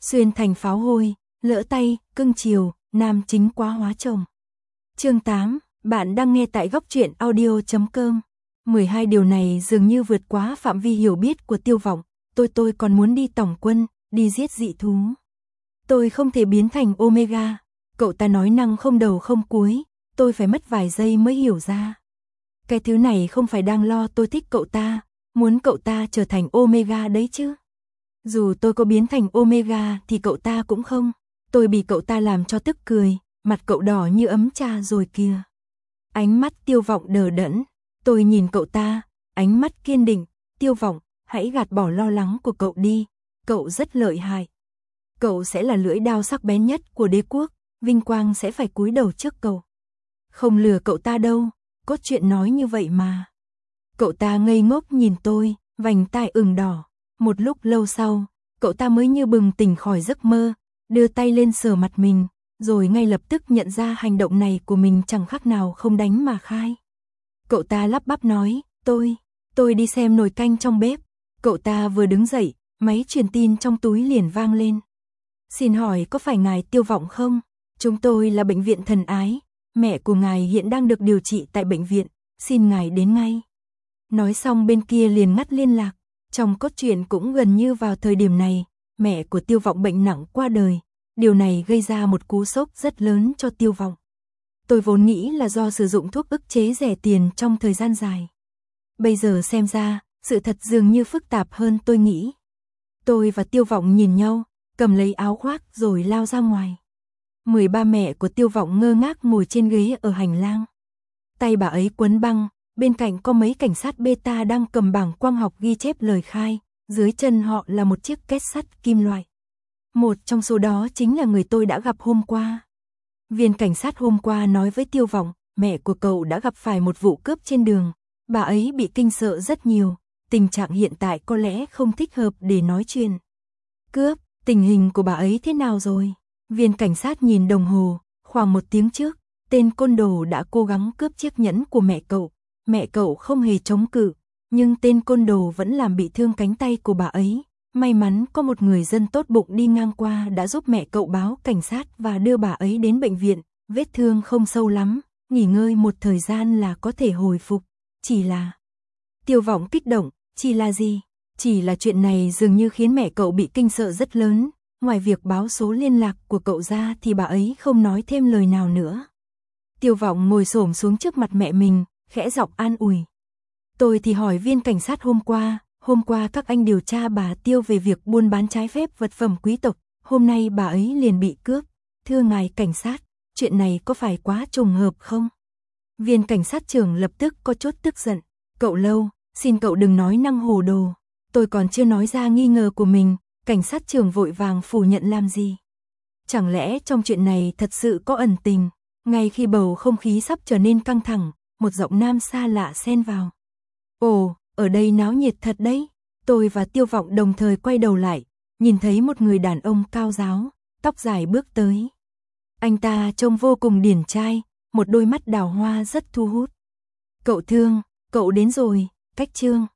Xuyên thành pháo hôi, lỡ tay, cưng chiều, nam chính quá hóa chồng. Chương 8, bạn đang nghe tại góc truyện audio.com. 12 điều này dường như vượt quá phạm vi hiểu biết của Tiêu Vọng, tôi còn muốn đi tổng quân, đi giết dị thú. Tôi không thể biến thành Omega, cậu ta nói năng không đầu không cuối, tôi phải mất vài giây mới hiểu ra. Cái thứ này không phải đang lo tôi thích cậu ta, muốn cậu ta trở thành Omega đấy chứ. Dù tôi có biến thành Omega thì cậu ta cũng không, tôi bị cậu ta làm cho tức cười, mặt cậu đỏ như ấm trà rồi kìa. Ánh mắt Tiêu Vọng đờ đẫn, tôi nhìn cậu ta, ánh mắt kiên định, Tiêu Vọng, hãy gạt bỏ lo lắng của cậu đi, cậu rất lợi hại. Cậu sẽ là lưỡi đao sắc bén nhất của đế quốc, vinh quang sẽ phải cúi đầu trước cậu. Không lừa cậu ta đâu, cốt truyện nói như vậy mà. Cậu ta ngây ngốc nhìn tôi, vành tai ửng đỏ. Một lúc lâu sau, cậu ta mới như bừng tỉnh khỏi giấc mơ, đưa tay lên sờ mặt mình, rồi ngay lập tức nhận ra hành động này của mình chẳng khác nào không đánh mà khai. Cậu ta lắp bắp nói, tôi đi xem nồi canh trong bếp. Cậu ta vừa đứng dậy, máy truyền tin trong túi liền vang lên. Xin hỏi có phải ngài Tiêu Vọng không? Chúng tôi là bệnh viện Thần Ái, mẹ của ngài hiện đang được điều trị tại bệnh viện, xin ngài đến ngay. Nói xong bên kia liền ngắt liên lạc. Trong cốt truyện cũng gần như vào thời điểm này, mẹ của Tiêu Vọng bệnh nặng qua đời. Điều này gây ra một cú sốc rất lớn cho Tiêu Vọng. Tôi vốn nghĩ là do sử dụng thuốc ức chế rẻ tiền trong thời gian dài. Bây giờ xem ra, sự thật dường như phức tạp hơn tôi nghĩ. Tôi và Tiêu Vọng nhìn nhau, cầm lấy áo khoác rồi lao ra ngoài. 13 mẹ của Tiêu Vọng ngơ ngác ngồi trên ghế ở hành lang. Tay bà ấy quấn băng, bên cạnh có mấy cảnh sát beta đang cầm bảng quang học ghi chép lời khai, dưới chân họ là một chiếc két sắt kim loại. Một trong số đó chính là người tôi đã gặp hôm qua. Viên cảnh sát hôm qua nói với Tiêu Vọng, mẹ của cậu đã gặp phải một vụ cướp trên đường, bà ấy bị kinh sợ rất nhiều, tình trạng hiện tại có lẽ không thích hợp để nói chuyện. Cướp, tình hình của bà ấy thế nào rồi? Viên cảnh sát nhìn đồng hồ, khoảng 1 tiếng trước, tên côn đồ đã cố gắng cướp chiếc nhẫn của mẹ cậu không hề chống cự, nhưng tên côn đồ vẫn làm bị thương cánh tay của bà ấy. May mắn có một người dân tốt bụng đi ngang qua đã giúp mẹ cậu báo cảnh sát và đưa bà ấy đến bệnh viện, vết thương không sâu lắm, nghỉ ngơi một thời gian là có thể hồi phục, chỉ là... Tiêu Vọng kích động, chỉ là gì? Chỉ là chuyện này dường như khiến mẹ cậu bị kinh sợ rất lớn, ngoài việc báo số liên lạc của cậu ra thì bà ấy không nói thêm lời nào nữa. Tiêu Vọng ngồi xổm xuống trước mặt mẹ mình, khẽ giọng an ủi. Tôi thì hỏi viên cảnh sát hôm qua các anh điều tra bà Tiêu về việc buôn bán trái phép vật phẩm quý tộc, hôm nay bà ấy liền bị cướp. Thưa ngài cảnh sát, chuyện này có phải quá trùng hợp không? Viên cảnh sát trưởng lập tức có chút tức giận. Cậu Lâu, xin cậu đừng nói năng hồ đồ. Tôi còn chưa nói ra nghi ngờ của mình, cảnh sát trưởng vội vàng phủ nhận làm gì? Chẳng lẽ trong chuyện này thật sự có ẩn tình? Ngay khi bầu không khí sắp trở nên căng thẳng, một giọng nam xa lạ xen vào. Ồ, ở đây náo nhiệt thật đấy. Tôi và Tiêu Vọng đồng thời quay đầu lại, nhìn thấy một người đàn ông cao ráo, tóc dài bước tới. Anh ta trông vô cùng điển trai, một đôi mắt đào hoa rất thu hút. Cậu Thương, cậu đến rồi, Cách Trương.